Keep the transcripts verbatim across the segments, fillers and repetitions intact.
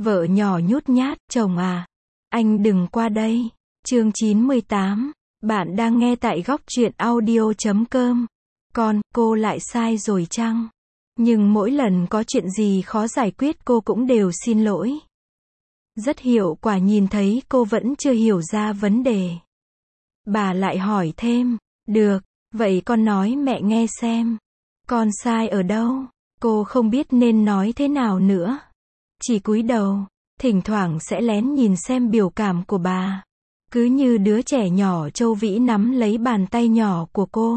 Vợ nhỏ nhút nhát, chồng à, anh đừng qua đây. Chương chín mươi tám, bạn đang nghe tại góc truyện audio chấm com. Con, cô lại sai rồi chăng? Nhưng mỗi lần có chuyện gì khó giải quyết cô cũng đều xin lỗi. Rất hiệu quả nhìn thấy cô vẫn chưa hiểu ra vấn đề. Bà lại hỏi thêm, được, vậy con nói mẹ nghe xem. Con sai ở đâu? Cô không biết nên nói thế nào nữa. Chỉ cúi đầu, thỉnh thoảng sẽ lén nhìn xem biểu cảm của bà. Cứ như đứa trẻ nhỏ Châu Vĩ nắm lấy bàn tay nhỏ của cô.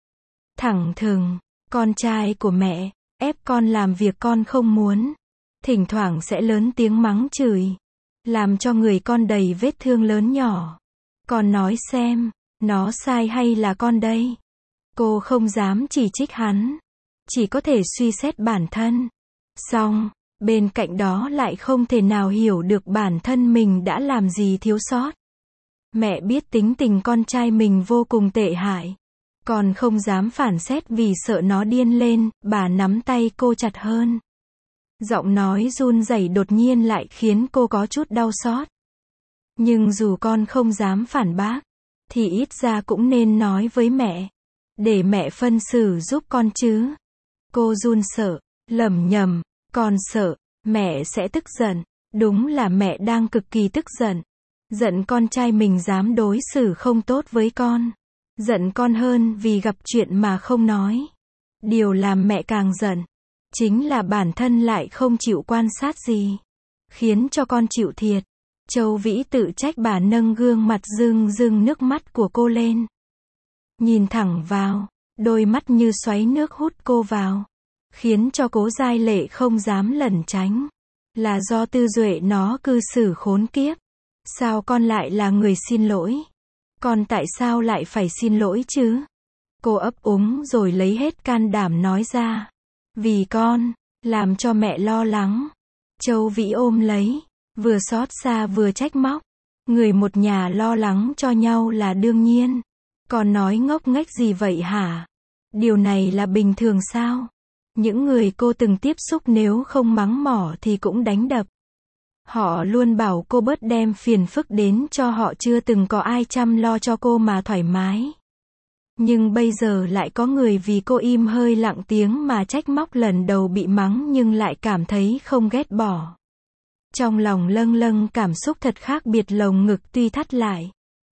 Thẳng thừng, con trai của mẹ, ép con làm việc con không muốn. Thỉnh thoảng sẽ lớn tiếng mắng chửi. Làm cho người con đầy vết thương lớn nhỏ. Con nói xem, nó sai hay là con đây? Cô không dám chỉ trích hắn. Chỉ có thể suy xét bản thân. Xong, bên cạnh đó lại không thể nào hiểu được bản thân mình đã làm gì thiếu sót. Mẹ biết tính tình con trai mình vô cùng tệ hại. Còn không dám phản xét vì sợ nó điên lên, bà nắm tay cô chặt hơn. Giọng nói run rẩy đột nhiên lại khiến cô có chút đau xót. Nhưng dù con không dám phản bác, thì ít ra cũng nên nói với mẹ. Để mẹ phân xử giúp con chứ. Cô run sợ, lẩm nhẩm, con sợ, mẹ sẽ tức giận. Đúng là mẹ đang cực kỳ tức giận. Giận con trai mình dám đối xử không tốt với con. Giận con hơn vì gặp chuyện mà không nói. Điều làm mẹ càng giận, chính là bản thân lại không chịu quan sát gì. Khiến cho con chịu thiệt. Châu Vĩ tự trách bà nâng gương mặt rưng rưng nước mắt của cô lên. Nhìn thẳng vào, đôi mắt như xoáy nước hút cô vào. Khiến cho Cố Giai Lệ không dám lẩn tránh. Là do Tư Duệ nó cư xử khốn kiếp. Sao con lại là người xin lỗi? Con tại sao lại phải xin lỗi chứ? Cô ấp úng rồi lấy hết can đảm nói ra. Vì con, làm cho mẹ lo lắng. Châu Vĩ ôm lấy, vừa xót xa vừa trách móc. Người một nhà lo lắng cho nhau là đương nhiên. Con nói ngốc nghếch gì vậy hả? Điều này là bình thường sao? Những người cô từng tiếp xúc nếu không mắng mỏ thì cũng đánh đập. Họ luôn bảo cô bớt đem phiền phức đến cho họ, chưa từng có ai chăm lo cho cô mà thoải mái. Nhưng bây giờ lại có người vì cô im hơi lặng tiếng mà trách móc, lần đầu bị mắng nhưng lại cảm thấy không ghét bỏ. Trong lòng lâng lâng cảm xúc thật khác biệt, lồng ngực tuy thắt lại.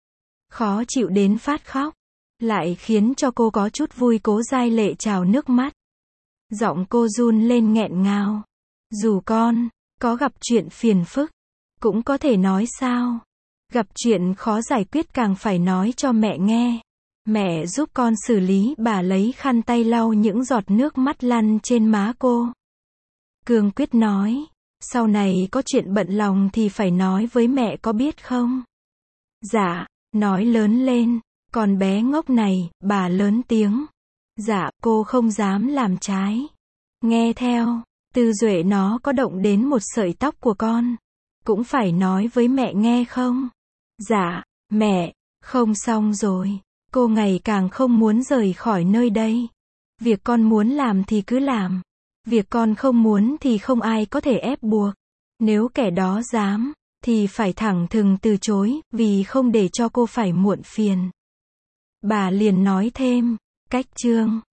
Khó chịu đến phát khóc. Lại khiến cho cô có chút vui. Cố Giai Lệ trào nước mắt. Giọng cô run lên nghẹn ngào. Dù con có gặp chuyện phiền phức, cũng có thể nói sao. Gặp chuyện khó giải quyết càng phải nói cho mẹ nghe. Mẹ giúp con xử lý. Bà lấy khăn tay lau những giọt nước mắt lăn trên má cô. Cương quyết nói. Sau này có chuyện bận lòng thì phải nói với mẹ, có biết không? Dạ, nói lớn lên. Con bé ngốc này, bà lớn tiếng. Dạ, cô không dám làm trái. Nghe theo. Tư Duệ nó có động đến một sợi tóc của con, cũng phải nói với mẹ nghe không? Dạ, mẹ. Không, xong rồi. Cô ngày càng không muốn rời khỏi nơi đây. Việc con muốn làm thì cứ làm. Việc con không muốn thì không ai có thể ép buộc. Nếu kẻ đó dám, thì phải thẳng thừng từ chối, vì không để cho cô phải muộn phiền. Bà liền nói thêm, cách chương